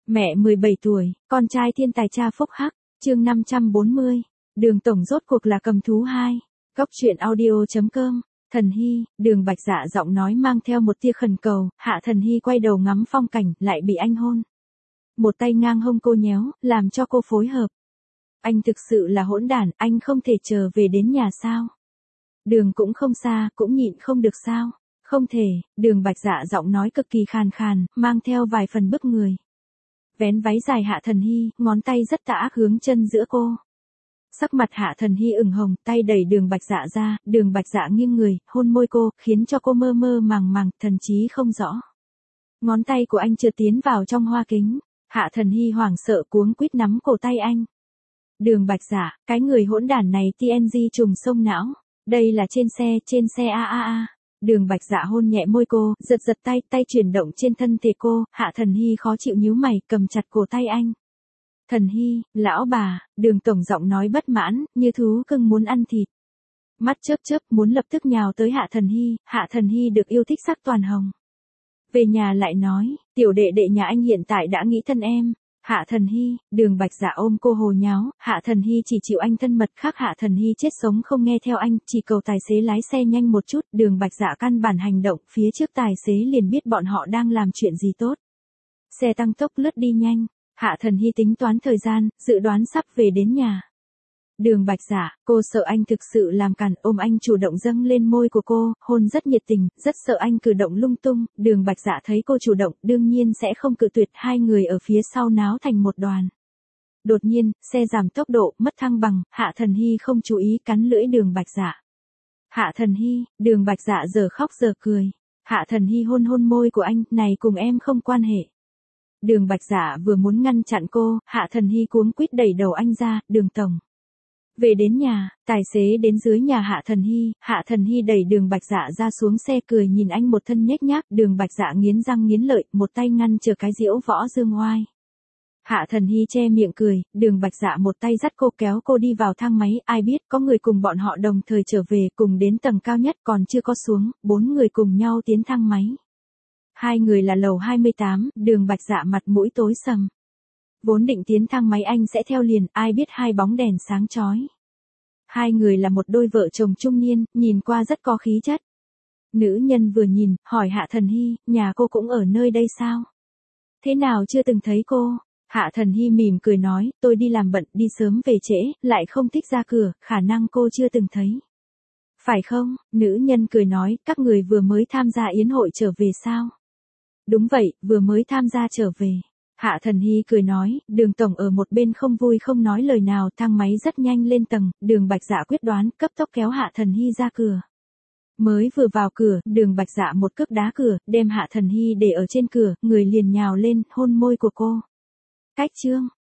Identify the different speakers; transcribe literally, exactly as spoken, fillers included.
Speaker 1: Mẹ mười bảy tuổi, con trai thiên tài cha phúc hắc, chương năm trăm bốn mươi. Đường tổng rốt cuộc là cầm thú hai. Góc truyện audio chấm com. Thần Hy, Đường Bạch Dạ giọng nói mang theo một tia khẩn cầu, Hạ Thần Hy quay đầu ngắm phong cảnh, lại bị anh hôn. Một tay ngang hông cô nhéo, làm cho cô phối hợp. Anh thực sự là hỗn đản, anh không thể chờ về đến nhà sao? Đường cũng không xa, cũng nhịn không được sao? Không thể, Đường Bạch Dạ giọng nói cực kỳ khàn khàn, mang theo vài phần bức người. Vén váy dài Hạ Thần Hy, ngón tay rất tà ác hướng chân giữa cô. Sắc mặt Hạ Thần Hy ửng hồng, tay đẩy Đường Bạch Dạ ra, Đường Bạch Dạ nghiêng người, hôn môi cô, khiến cho cô mơ mơ màng màng, thần trí không rõ. Ngón tay của anh trượt tiến vào trong hoa kính, Hạ Thần Hy hoảng sợ cuống quýt nắm cổ tay anh. Đường Bạch Dạ, cái người hỗn đản này tê en giê trùng sông não, đây là trên xe, trên xe a a a. Đường Bạch Dạ hôn nhẹ môi cô, giật giật tay, tay chuyển động trên thân thể cô, Hạ Thần Hy khó chịu nhíu mày, cầm chặt cổ tay anh. Thần Hy, lão bà, Đường tổng giọng nói bất mãn, như thú cưng muốn ăn thịt. Mắt chớp chớp muốn lập tức nhào tới Hạ Thần Hy, Hạ Thần Hy được yêu thích sắc toàn hồng. Về nhà lại nói, tiểu đệ đệ nhà anh hiện tại đã nghĩ thân em. Hạ Thần Hy, Đường Bạch Dạ ôm cô hồ nháo, Hạ Thần Hy chỉ chịu anh thân mật, khác Hạ Thần Hy chết sống không nghe theo anh, chỉ cầu tài xế lái xe nhanh một chút, Đường Bạch Dạ căn bản hành động, phía trước tài xế liền biết bọn họ đang làm chuyện gì tốt. Xe tăng tốc lướt đi nhanh, Hạ Thần Hy tính toán thời gian, dự đoán sắp về đến nhà. Đường Bạch Dạ, cô sợ anh thực sự làm cản, ôm anh chủ động dâng lên môi của cô, hôn rất nhiệt tình, rất sợ anh cử động lung tung, Đường Bạch Dạ thấy cô chủ động, đương nhiên sẽ không cự tuyệt, hai người ở phía sau náo thành một đoàn. Đột nhiên, xe giảm tốc độ, mất thăng bằng, Hạ Thần Hy không chú ý cắn lưỡi Đường Bạch Dạ. Hạ Thần Hy, Đường Bạch Dạ giờ khóc giờ cười. Hạ Thần Hy hôn hôn môi của anh, này cùng em không quan hệ. Đường Bạch Dạ vừa muốn ngăn chặn cô, Hạ Thần Hy cuống quýt đẩy đầu anh ra, Đường tổng. Về đến nhà, tài xế đến dưới nhà Hạ Thần Hy, Hạ Thần Hy đẩy Đường Bạch Dạ ra xuống xe cười nhìn anh một thân nhếch nhác, Đường Bạch Dạ nghiến răng nghiến lợi, một tay ngăn chờ cái diễu võ dương oai. Hạ Thần Hy che miệng cười, Đường Bạch Dạ một tay dắt cô kéo cô đi vào thang máy, ai biết có người cùng bọn họ đồng thời trở về, cùng đến tầng cao nhất còn chưa có xuống, bốn người cùng nhau tiến thang máy. Hai người là lầu hai mươi tám, Đường Bạch Dạ mặt mũi tối sầm. Vốn định tiến thang máy anh sẽ theo liền, ai biết hai bóng đèn sáng chói. Hai người là một đôi vợ chồng trung niên, nhìn qua rất có khí chất. Nữ nhân vừa nhìn, hỏi Hạ Thần Hy, nhà cô cũng ở nơi đây sao? Thế nào chưa từng thấy cô? Hạ Thần Hy mỉm cười nói, tôi đi làm bận, đi sớm về trễ, lại không thích ra cửa, khả năng cô chưa từng thấy. Phải không? Nữ nhân cười nói, các người vừa mới tham gia yến hội trở về sao? Đúng vậy, vừa mới tham gia trở về. Hạ Thần Hy cười nói, Đường tổng ở một bên không vui không nói lời nào, thang máy rất nhanh lên tầng, Đường Bạch Dạ quyết đoán, cấp tốc kéo Hạ Thần Hy ra cửa. Mới vừa vào cửa, Đường Bạch Dạ một cước đá cửa, đem Hạ Thần Hy để ở trên cửa, người liền nhào lên, hôn môi của cô. Cách chương,